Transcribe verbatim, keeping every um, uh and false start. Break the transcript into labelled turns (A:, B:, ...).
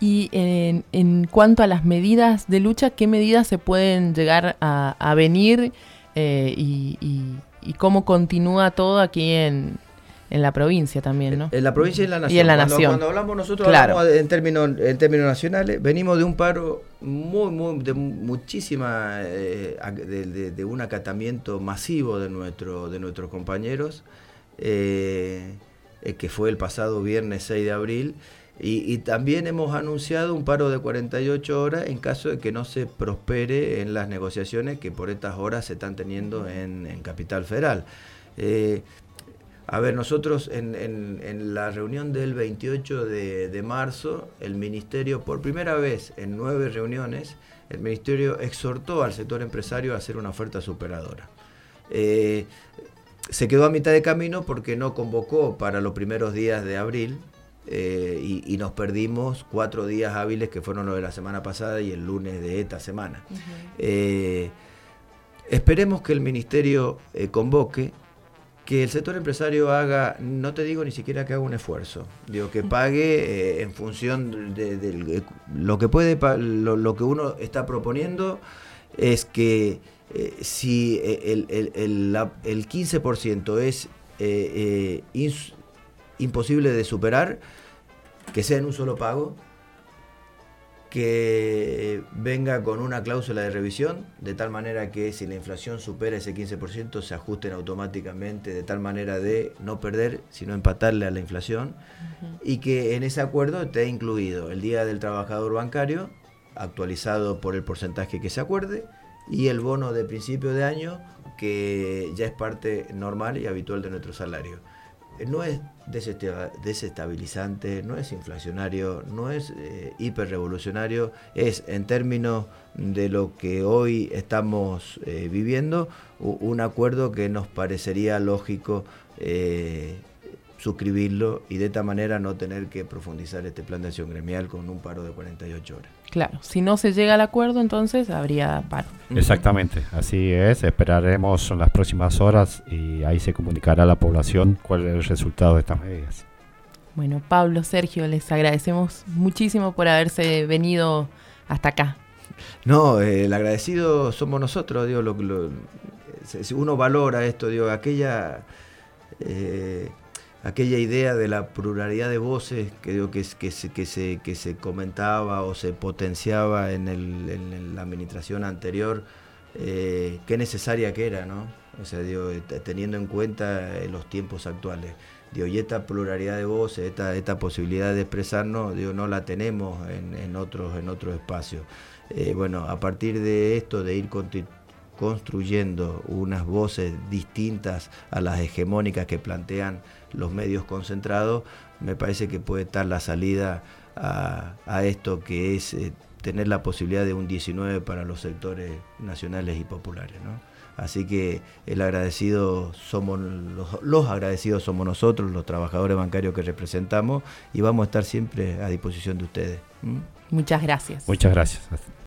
A: Y en, en cuanto a las medidas de lucha, ¿qué medidas se pueden llegar a, a venir eh, y, y, y cómo continúa todo aquí en, en la provincia también, ¿no?
B: En la provincia y en la nación.
A: Y en la
B: cuando,
A: nación.
B: Cuando hablamos nosotros,
A: Claro.
B: hablamos en términos, en términos nacionales, venimos de un paro muy, muy, de muchísima, eh, de, de, de un acatamiento masivo de, nuestro, de nuestros compañeros, eh, eh, que fue el pasado viernes seis de abril. Y, y también hemos anunciado un paro de cuarenta y ocho horas en caso de que no se prospere en las negociaciones que por estas horas se están teniendo en, en Capital Federal. Eh, a ver, nosotros en, en, en la reunión del veintiocho de marzo, el Ministerio, por primera vez en nueve reuniones, el Ministerio exhortó al sector empresario a hacer una oferta superadora. Eh, se quedó a mitad de camino porque no convocó para los primeros días de abril. Eh, y, y nos perdimos cuatro días hábiles que fueron los de la semana pasada y el lunes de esta semana. Uh-huh. eh, esperemos que el Ministerio eh, convoque, que el sector empresario haga, no te digo ni siquiera que haga un esfuerzo, digo que pague eh, en función de, de, de lo que puede, lo, lo que uno está proponiendo es que eh, si el, el, el, la, el quince por ciento es eh, eh, ins, imposible de superar, que sea en un solo pago, que venga con una cláusula de revisión, de tal manera que si la inflación supera ese quince por ciento se ajusten automáticamente, de tal manera de no perder, sino empatarle a la inflación, uh-huh. y que en ese acuerdo esté incluido el Día del Trabajador Bancario, actualizado por el porcentaje que se acuerde, y el bono de principio de año, que ya es parte normal y habitual de nuestro salario. No es desestabilizante, no es inflacionario, no es eh, hiperrevolucionario, es en términos de lo que hoy estamos eh, viviendo, un acuerdo que nos parecería lógico eh, suscribirlo y de esta manera no tener que profundizar este plan de acción gremial con un paro de cuarenta y ocho horas.
A: Claro, si no se llega al acuerdo, entonces habría paro.
C: Exactamente, así es. Esperaremos en las próximas horas y ahí se comunicará a la población cuál es el resultado de estas medidas.
A: Bueno, Pablo, Sergio, les agradecemos muchísimo por haberse venido hasta acá.
B: No, eh, el agradecido somos nosotros, digo, lo, lo, si uno valora esto, digo, aquella... Eh, aquella idea de la pluralidad de voces que, digo, que, que, se, que, se, que se comentaba o se potenciaba en, el, en la administración anterior, eh, qué necesaria que era, ¿no? O sea, digo, teniendo en cuenta los tiempos actuales. Digo, y esta pluralidad de voces, esta, esta posibilidad de expresarnos, digo, no la tenemos en, en otros en otros espacios. Eh, bueno, a partir de esto, de ir constituyendo, construyendo unas voces distintas a las hegemónicas que plantean los medios concentrados, me parece que puede estar la salida a, a esto que es eh, tener la posibilidad de un diecinueve para los sectores nacionales y populares, ¿no? Así que el agradecido somos los, los agradecidos somos nosotros, los trabajadores bancarios que representamos, y vamos a estar siempre a disposición de ustedes. ¿Mm?
A: Muchas gracias.
C: Muchas gracias.